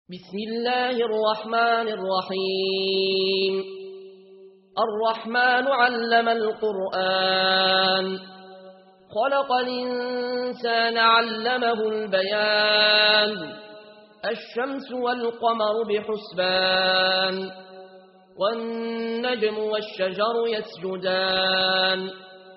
بسم الله الرحمن الرحيم. الرحمن علم القرآن، خلق الإنسان علمه البيان. الشمس والقمر بحسبان، والنجم والشجر يسجدان.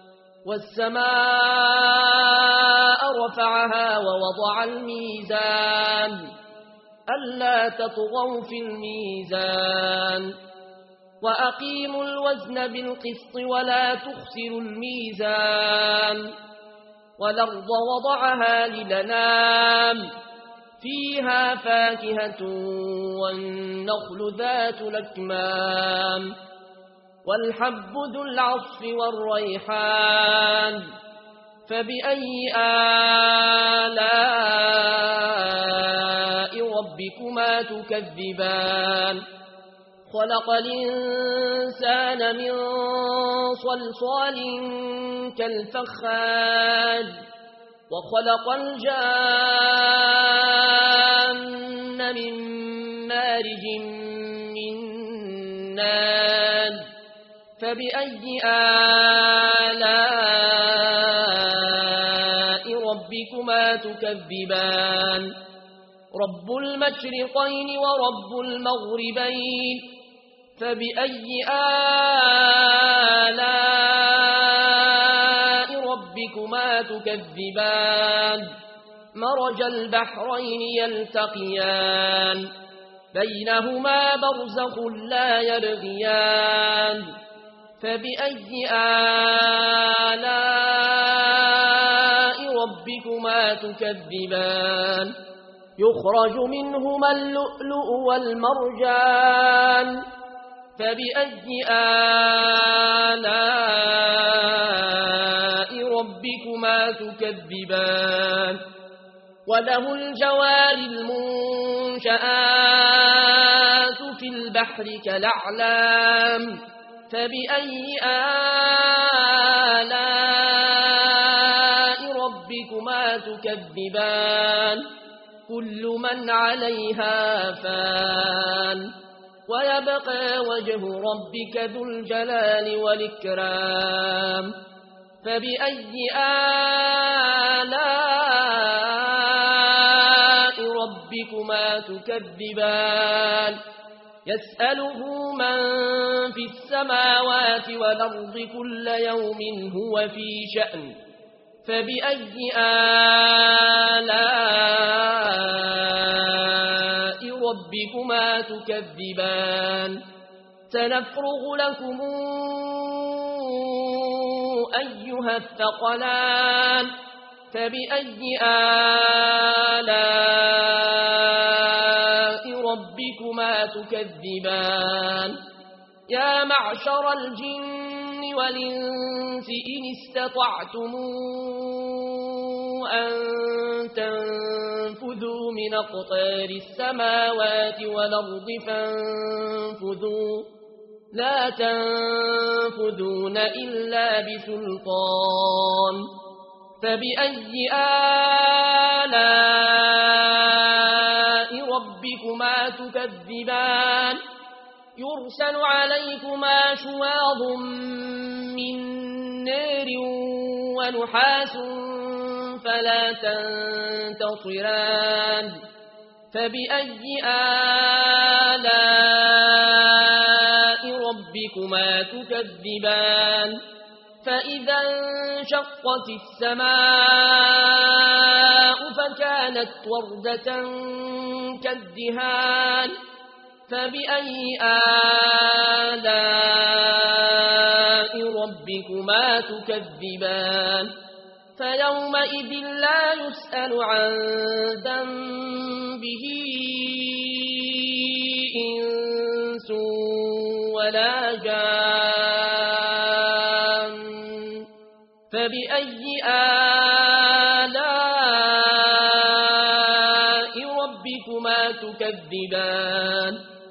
والسماء رفعها ووضع الميزان ألا تطغوا في الميزان، وأقيموا الوزن بالقسط ولا تخسروا الميزان. والأرض وضعها للأنام، فيها فاكهة والنخل ذات الأكمام، والحب ذو العصف والريحان. فبأي آلاء ربكما تكذبان؟ خلق الإنسان من صلصال كالفخار، وخلق الجان من مارج من نار. فبأي آلاء ربكما تكذبان؟ رب المشرقين ورب المغربين. فبأي آلاء ربكما تكذبان؟ مرج البحرين يلتقيان، بينهما برزخ لا يبغيان. فبأي آلاء ربكما تكذبان؟ يخرج منهما اللؤلؤ والمرجان. فبأي آلاء ربكما تكذبان؟ وله الجوار المنشآت في البحر كالأعلام. فبأي آلاء ربكما تكذبان؟ كل من عليها فان، ويبقى وجه ربك ذو الجلال والإكرام. فبأي آلاء ربكما تكذبان؟ يسأله من في السماوات والأرض كل يوم هو في شأن. فبأي آلاء ربكما تكذبان؟ سنفرغ لكم أيها الثقلان. فبأي آلاء ربكما تكذبان؟ يا معشر الجن والإنس إن استطعتم أن تنفذوا من أقطار السماوات والأرض فانفذوا، لا تنفذون إلا بسلطان. فبأي آلاء ربكما تكذبان؟ يرسل عليكما شواظ من نار ونحاس فلا تنتصران. فبأي آلاء ربكما تكذبان؟ فإذا انشقت السماء فكانت وردة كالدهان. فبأي آلاء ربكما تكذبان؟ فيومئذ لا يسأل عن ذنبه إنس ولا جان. فبأي آلاء ربكما تكذبان؟